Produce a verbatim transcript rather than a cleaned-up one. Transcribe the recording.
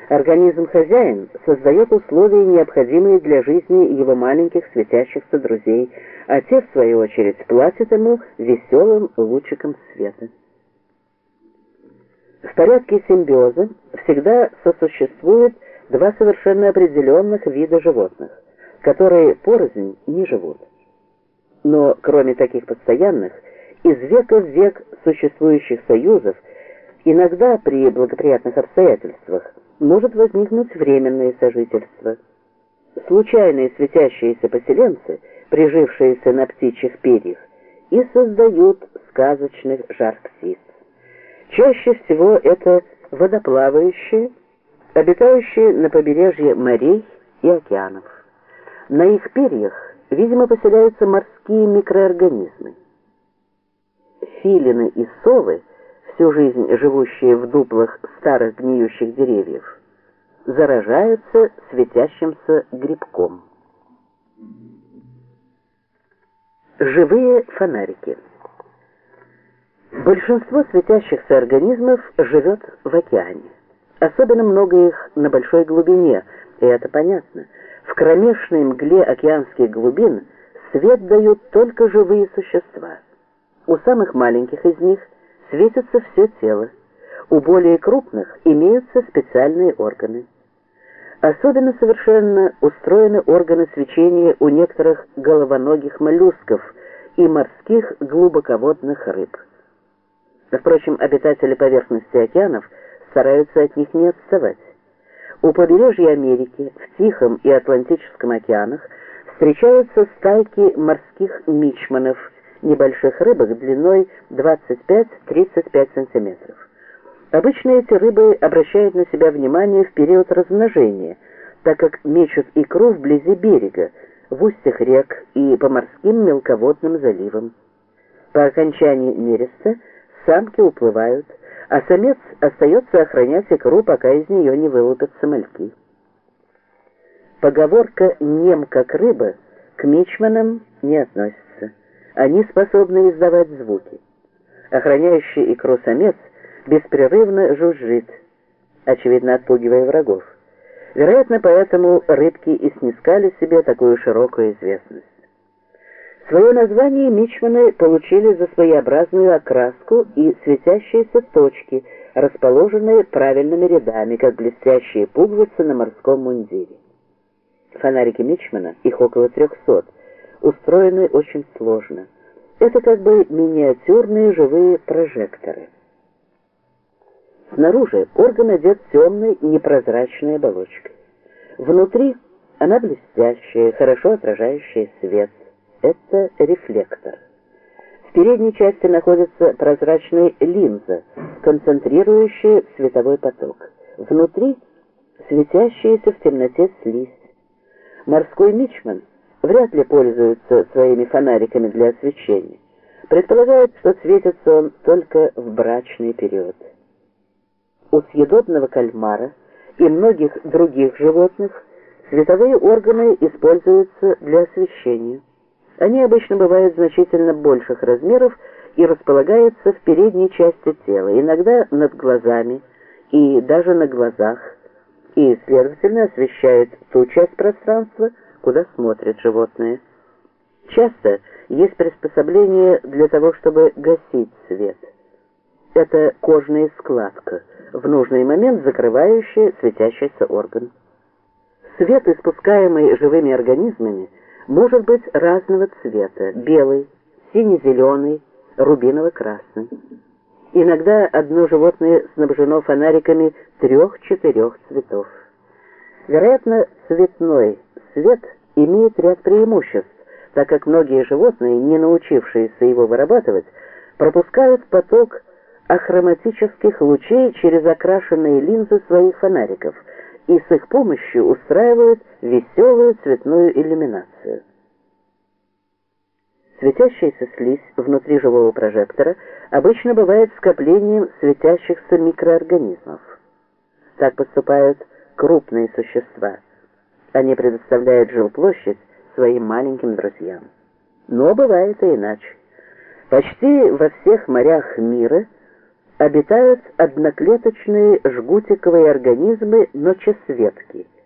Организм-хозяин создает условия, необходимые для жизни его маленьких светящихся друзей, а те, в свою очередь, платят ему веселым лучиком света. В порядке симбиоза всегда сосуществуют два совершенно определенных вида животных, которые порознь не живут. Но кроме таких постоянных, из века в век существующих союзов, иногда при благоприятных обстоятельствах может возникнуть временное сожительство. Случайные светящиеся поселенцы, прижившиеся на птичьих перьях, и создают сказочных жар-птиц. Чаще всего это водоплавающие, обитающие на побережье морей и океанов. На их перьях, видимо, поселяются морские микроорганизмы. Филины и совы, всю жизнь живущие в дуплах старых гниющих деревьев, заражаются светящимся грибком. Живые фонарики. Большинство светящихся организмов живет в океане. Особенно много их на большой глубине, и это понятно. В кромешной мгле океанских глубин свет дают только живые существа. У самых маленьких из них светится все тело. У более крупных имеются специальные органы. Особенно совершенно устроены органы свечения у некоторых головоногих моллюсков и морских глубоководных рыб. Впрочем, обитатели поверхности океанов стараются от них не отставать. У побережья Америки, в Тихом и Атлантическом океанах встречаются стайки морских мичманов, небольших рыбок длиной двадцать пять — тридцать пять сантиметров. Обычно эти рыбы обращают на себя внимание в период размножения, так как мечут икру вблизи берега, в устьях рек и по морским мелководным заливам. По окончании нереста самки уплывают, а самец остается охранять икру, пока из нее не вылупятся мальки. Поговорка «нем как рыба» к мичманам не относится. Они способны издавать звуки. Охраняющий икру самец беспрерывно жужжит, очевидно отпугивая врагов. Вероятно, поэтому рыбки и снискали себе такую широкую известность. Свое название мичманы получили за своеобразную окраску и светящиеся точки, расположенные правильными рядами, как блестящие пуговицы на морском мундире. Фонарики мичмана, их около трехсот, устроены очень сложно. Это как бы миниатюрные живые прожекторы. Снаружи орган одет темной непрозрачной оболочкой. Внутри она блестящая, хорошо отражающая свет. Это рефлектор. В передней части находится прозрачная линза, концентрирующая световой поток. Внутри светящаяся в темноте слизь. Морской мичман вряд ли пользуется своими фонариками для освещения. Предполагает, что светится он только в брачный период. У съедобного кальмара и многих других животных световые органы используются для освещения. Они обычно бывают значительно больших размеров и располагаются в передней части тела, иногда над глазами и даже на глазах, и, следовательно, освещают ту часть пространства, куда смотрят животные. Часто есть приспособление для того, чтобы гасить свет. Это кожная складка, в нужный момент закрывающая светящийся орган. Свет, испускаемый живыми организмами, может быть разного цвета: белый, сине-зеленый, рубиново-красный. Иногда одно животное снабжено фонариками трех-четырех цветов. Вероятно, цветной свет имеет ряд преимуществ, так как многие животные, не научившиеся его вырабатывать, пропускают поток ахроматических лучей через окрашенные линзы своих фонариков и с их помощью устраивают веселую цветную иллюминацию. Светящаяся слизь внутри живого прожектора обычно бывает скоплением светящихся микроорганизмов. Так поступают крупные существа. Они предоставляют жилплощадь своим маленьким друзьям. Но бывает и иначе. Почти во всех морях мира обитают одноклеточные жгутиковые организмы ночесветки.